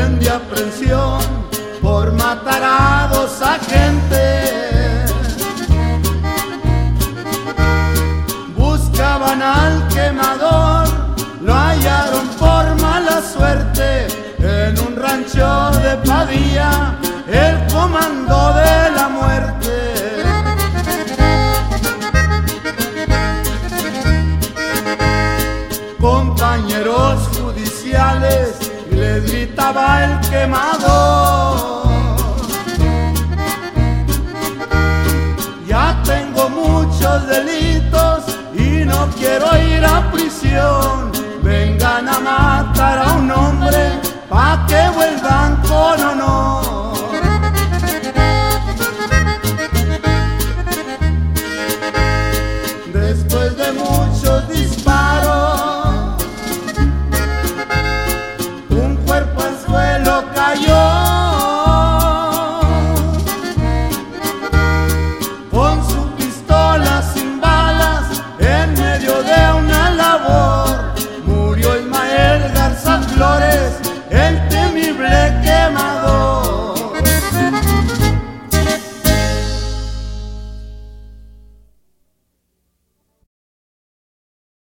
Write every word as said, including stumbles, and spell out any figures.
orden de aprehensión por matar a dos agentes. Buscaban al quemador, lo hallaron por mala suerte en un rancho de Padilla, el comando de la muerte. Compañeros judiciales, les gritaba el quemador: ya tengo muchos delitos y no quiero ir a prisión. Vengan a matar a un hombre pa'